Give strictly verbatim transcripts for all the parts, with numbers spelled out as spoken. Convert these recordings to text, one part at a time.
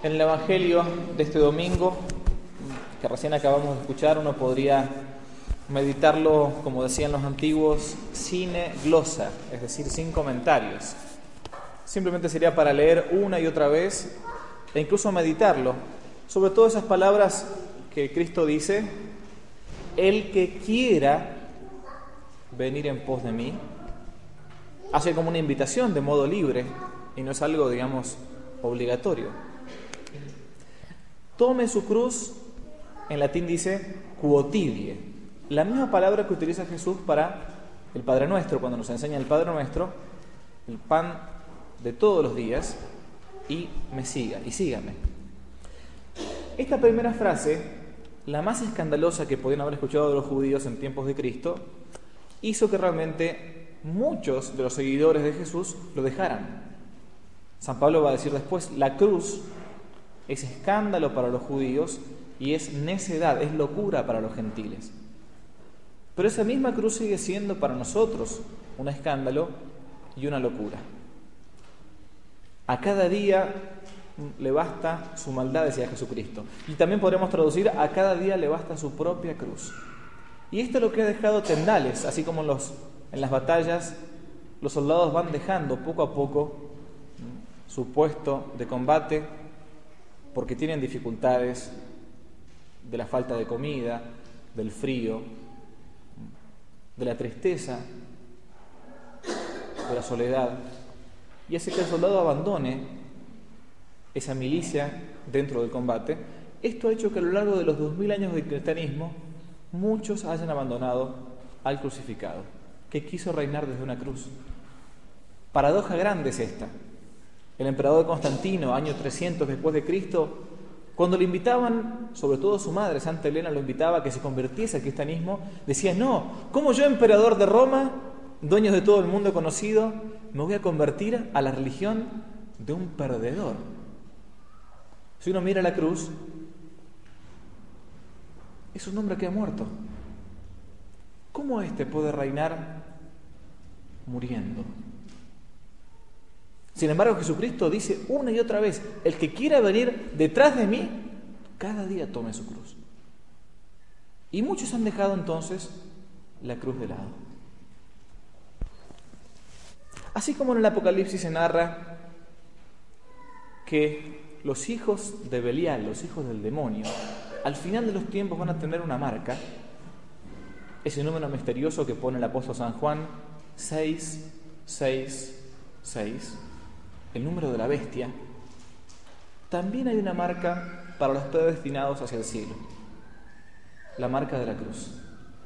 En el Evangelio de este domingo, que recién acabamos de escuchar, uno podría meditarlo, como decían los antiguos, sine glosa, es decir, sin comentarios. Simplemente sería para leer una y otra vez e incluso meditarlo, sobre todo esas palabras que Cristo dice: el que quiera venir en pos de mí. Hace como una invitación de modo libre y no es algo, digamos, obligatorio. Tome su cruz, en latín dice quotidie, la misma palabra que utiliza Jesús para el Padre Nuestro, cuando nos enseña el Padre Nuestro, el pan de todos los días, y me siga, y sígame. Esta primera frase, la más escandalosa que podían haber escuchado de los judíos en tiempos de Cristo, hizo que realmente muchos de los seguidores de Jesús lo dejaran. San Pablo va a decir después: la cruz es escándalo para los judíos y es necedad, es locura para los gentiles. Pero esa misma cruz sigue siendo para nosotros un escándalo y una locura. A cada día le basta su maldad, decía Jesucristo. Y también podremos traducir: a cada día le basta su propia cruz. Y esto es lo que ha dejado tendales, así como en, los, en las batallas los soldados van dejando poco a poco su puesto de combate porque tienen dificultades de la falta de comida, del frío, de la tristeza, de la soledad, y hace que el soldado abandone esa milicia dentro del combate. Esto ha hecho que a lo largo de los dos mil años del cristianismo muchos hayan abandonado al crucificado, que quiso reinar desde una cruz. Paradoja grande es esta. El emperador Constantino, año trescientos después de Cristo, cuando le invitaban, sobre todo su madre, Santa Elena, lo invitaba a que se convirtiese al cristianismo, decía: no, ¿cómo yo, emperador de Roma, dueño de todo el mundo conocido, me voy a convertir a la religión de un perdedor? Si uno mira la cruz, es un hombre que ha muerto. ¿Cómo éste puede reinar muriendo? Sin embargo, Jesucristo dice una y otra vez: el que quiera venir detrás de mí, cada día tome su cruz. Y muchos han dejado entonces la cruz de lado. Así como en el Apocalipsis se narra que los hijos de Belial, los hijos del demonio, al final de los tiempos van a tener una marca, ese número misterioso que pone el apóstol San Juan, seis, seis, seis, el número de la bestia. También hay una marca para los predestinados hacia el cielo, la marca de la cruz.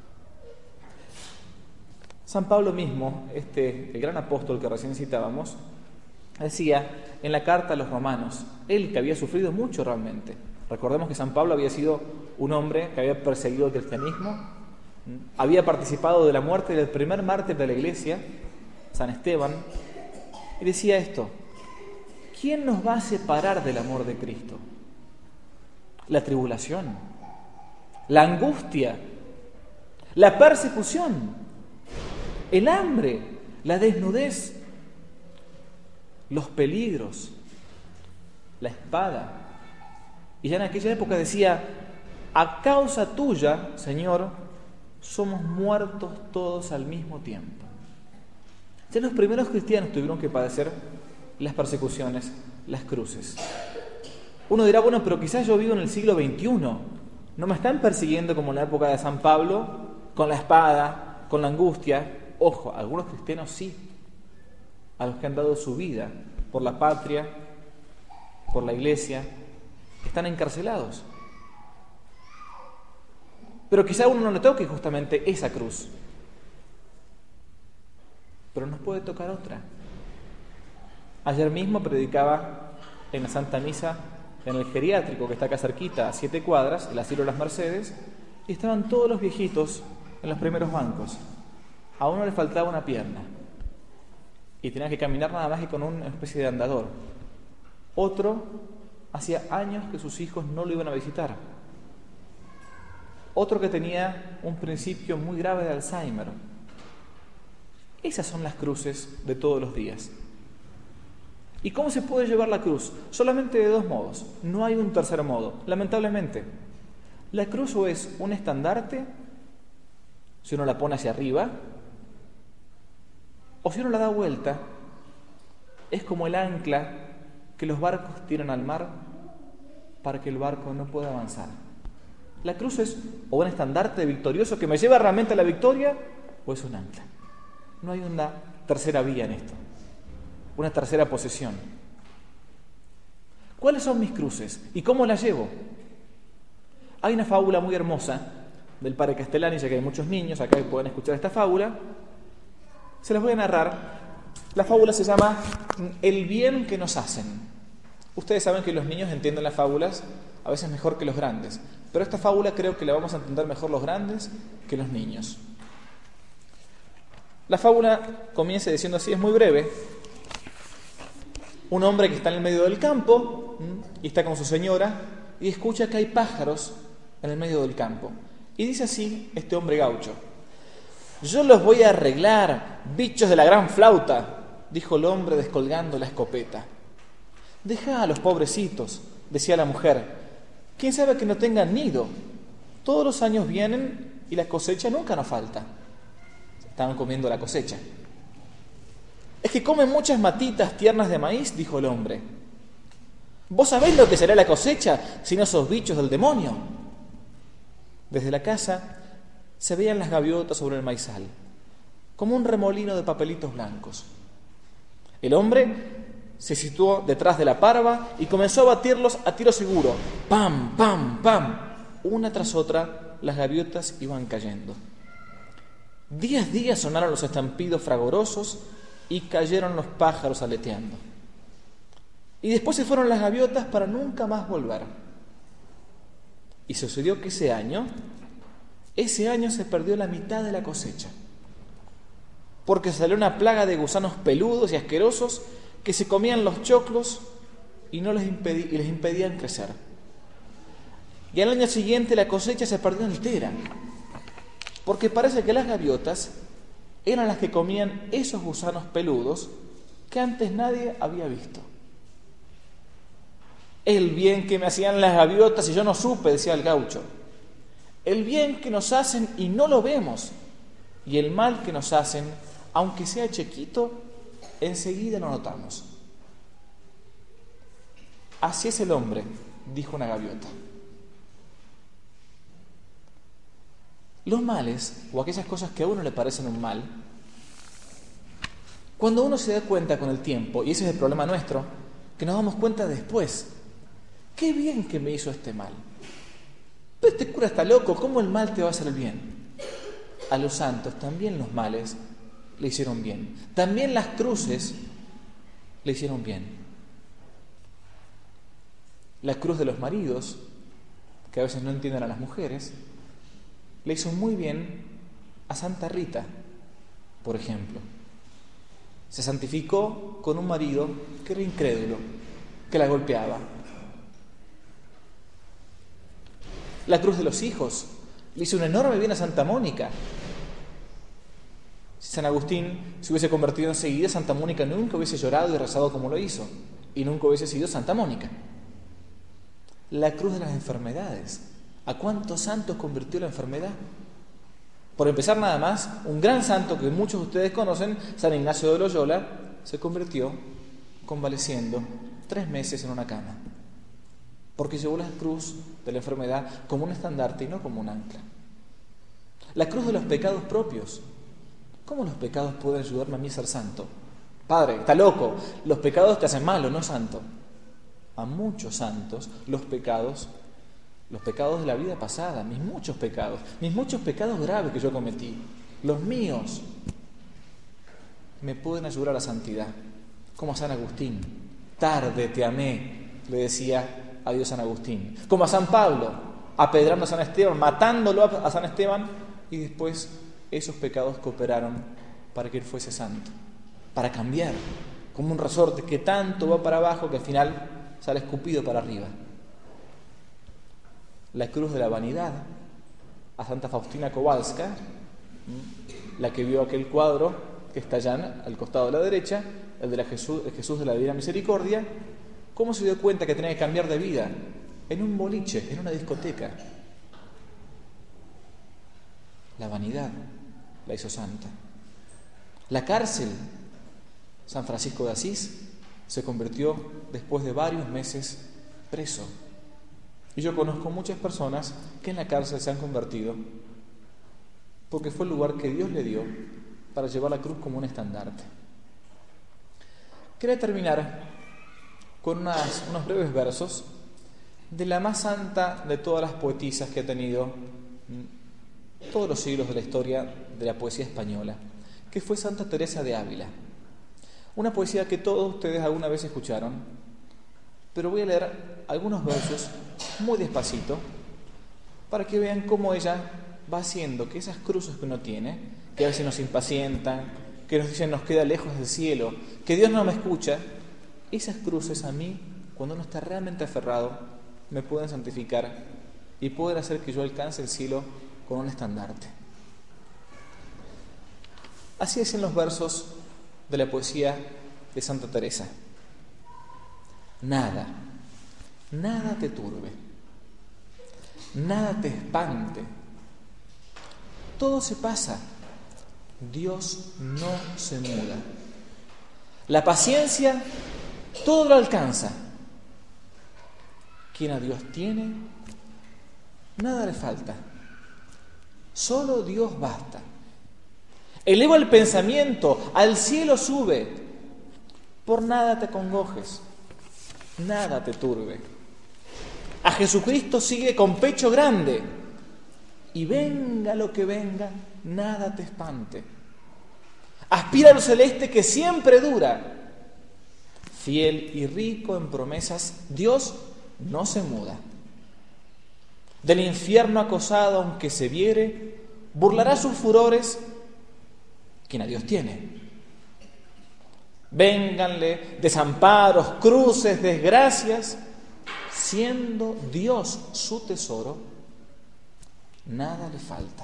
San Pablo mismo, este, el gran apóstol que recién citábamos, decía en la carta a los romanos, él que había sufrido mucho realmente. Recordemos que San Pablo había sido un hombre que había perseguido el cristianismo, había participado de la muerte del primer mártir de la iglesia, San Esteban, y decía esto: ¿quién nos va a separar del amor de Cristo? La tribulación, la angustia, la persecución, el hambre, la desnudez, los peligros, la espada. Y ya en aquella época decía: a causa tuya, Señor, somos muertos todos al mismo tiempo. Ya los primeros cristianos tuvieron que padecer las persecuciones, las cruces. Uno dirá: bueno, pero quizás yo vivo en el siglo veintiuno, no me están persiguiendo como en la época de San Pablo, con la espada, con la angustia. Ojo, algunos cristianos sí, a los que han dado su vida por la patria, por la iglesia, están encarcelados. Pero quizá uno no le toque justamente esa cruz, pero nos puede tocar otra. Ayer mismo predicaba en la Santa Misa en el geriátrico que está acá cerquita, a siete cuadras, el Asilo de las Mercedes, y estaban todos los viejitos en los primeros bancos. A uno le faltaba una pierna y tenía que caminar nada más que con una especie de andador. Otro hacía años que sus hijos no lo iban a visitar. Otro que tenía un principio muy grave de Alzheimer. Esas son las cruces de todos los días. ¿Y cómo se puede llevar la cruz? Solamente de dos modos. No hay un tercer modo, lamentablemente. La cruz o es un estandarte, si uno la pone hacia arriba, o si uno la da vuelta, es como el ancla que los barcos tiran al mar para que el barco no pueda avanzar. La cruz es o un estandarte victorioso que me lleva realmente a la victoria, o es un ancla. No hay una tercera vía en esto, una tercera posesión. ¿Cuáles son mis cruces y cómo las llevo? Hay una fábula muy hermosa del padre Castellani, ya que hay muchos niños acá que pueden escuchar esta fábula. Se las voy a narrar. La fábula se llama El bien que nos hacen. Ustedes saben que los niños entienden las fábulas a veces mejor que los grandes, pero esta fábula creo que la vamos a entender mejor los grandes que los niños. La fábula comienza diciendo así, es muy breve. Un hombre que está en el medio del campo y está con su señora y escucha que hay pájaros en el medio del campo. Y dice así este hombre gaucho: yo los voy a arreglar, bichos de la gran flauta, dijo el hombre descolgando la escopeta. Deja a los pobrecitos, decía la mujer, quién sabe que no tengan nido. Todos los años vienen y la cosecha nunca nos falta. Estaban comiendo la cosecha. Es que comen muchas matitas tiernas de maíz, dijo el hombre. ¿Vos sabéis lo que será la cosecha si no sos bichos del demonio? Desde la casa se veían las gaviotas sobre el maizal, como un remolino de papelitos blancos. El hombre se situó detrás de la parva y comenzó a batirlos a tiro seguro. ¡Pam, pam, pam! Una tras otra, las gaviotas iban cayendo. Días, días sonaron los estampidos fragorosos y cayeron los pájaros aleteando. Y después se fueron las gaviotas para nunca más volver. Y sucedió que ese año, ese año se perdió la mitad de la cosecha, porque salió una plaga de gusanos peludos y asquerosos que se comían los choclos y, no les, impedí, y les impedían crecer. Y al año siguiente la cosecha se perdió entera, porque parece que las gaviotas eran las que comían esos gusanos peludos que antes nadie había visto. El bien que me hacían las gaviotas y yo no supe, decía el gaucho. El bien que nos hacen y no lo vemos, y el mal que nos hacen, aunque sea chiquito, enseguida lo notamos. Así es el hombre, dijo una gaviota. Los males, o aquellas cosas que a uno le parecen un mal, cuando uno se da cuenta con el tiempo, y ese es el problema nuestro, que nos damos cuenta después, qué bien que me hizo este mal. Pero este cura está loco, ¿cómo el mal te va a hacer el bien? A los santos también los males le hicieron bien. También las cruces le hicieron bien. La cruz de los maridos, que a veces no entienden a las mujeres, le hizo muy bien a Santa Rita, por ejemplo. Se santificó con un marido que era incrédulo, que la golpeaba. La cruz de los hijos le hizo un enorme bien a Santa Mónica. Si San Agustín se hubiese convertido enseguida, Santa Mónica nunca hubiese llorado y rezado como lo hizo, y nunca hubiese sido Santa Mónica. La cruz de las enfermedades. ¿A cuántos santos convirtió la enfermedad? Por empezar nada más, un gran santo que muchos de ustedes conocen, San Ignacio de Loyola, se convirtió convaleciendo tres meses en una cama, porque llevó la cruz de la enfermedad como un estandarte y no como un ancla. La cruz de los pecados propios. ¿Cómo los pecados pueden ayudarme a mí a ser santo? Padre, está loco. Los pecados te hacen malo, no santo. A muchos santos los pecados, los pecados de la vida pasada, mis muchos pecados, mis muchos pecados graves que yo cometí, los míos, me pueden ayudar a la santidad. Como a San Agustín. Tarde te amé, le decía a Dios San Agustín. Como a San Pablo, apedrando a San Esteban, matándolo a San Esteban, y después esos pecados cooperaron para que él fuese santo, para cambiar, como un resorte que tanto va para abajo que al final sale escupido para arriba. La cruz de la vanidad, a Santa Faustina Kowalska, la que vio aquel cuadro que está allá al costado de la derecha, el de la Jesús, el Jesús de la Divina Misericordia, ¿cómo se dio cuenta que tenía que cambiar de vida? En un boliche, en una discoteca. La vanidad la hizo santa. La cárcel, San Francisco de Asís, se convirtió después de varios meses preso. Y yo conozco muchas personas que en la cárcel se han convertido porque fue el lugar que Dios le dio para llevar la cruz como un estandarte. Quería terminar con unas, unos breves versos de la más santa de todas las poetisas que ha tenido todos los siglos de la historia de la poesía española, que fue Santa Teresa de Ávila. Una poesía que todos ustedes alguna vez escucharon, pero voy a leer algunos versos muy despacito para que vean cómo ella va haciendo que esas cruces que uno tiene, que a veces nos impacientan, que nos dicen nos queda lejos del cielo, que Dios no me escucha, esas cruces a mí, cuando uno está realmente aferrado, me pueden santificar y pueden hacer que yo alcance el cielo con un estandarte. Así dicen los versos de la poesía de Santa Teresa. Nada, nada te turbe, nada te espante. Todo se pasa, Dios no se muda. La paciencia todo lo alcanza. Quien a Dios tiene, nada le falta. Solo Dios basta. Eleva el pensamiento, al cielo sube. Por nada te congojes, nada te turbe. A Jesucristo sigue con pecho grande. Y venga lo que venga, nada te espante. Aspira a lo celeste que siempre dura. Fiel y rico en promesas, Dios no se muda. Del infierno acosado, aunque se viere, burlará sus furores quien a Dios tiene. Vénganle desamparos, cruces, desgracias, siendo Dios su tesoro, nada le falta.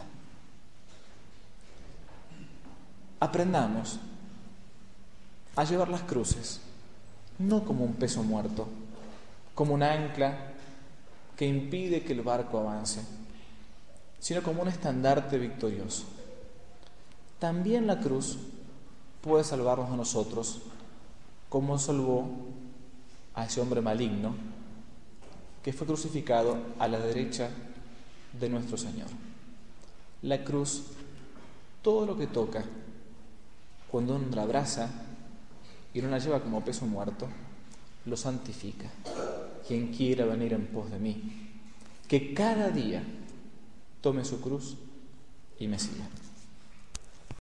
Aprendamos a llevar las cruces, no como un peso muerto, como un ancla que impide que el barco avance, sino como un estandarte victorioso. También la cruz puede salvarnos a nosotros, como salvó a ese hombre maligno que fue crucificado a la derecha de nuestro Señor. La cruz, todo lo que toca, cuando uno la abraza y no la lleva como peso muerto, lo santifica. Quien quiera venir en pos de mí, que cada día tome su cruz y me siga.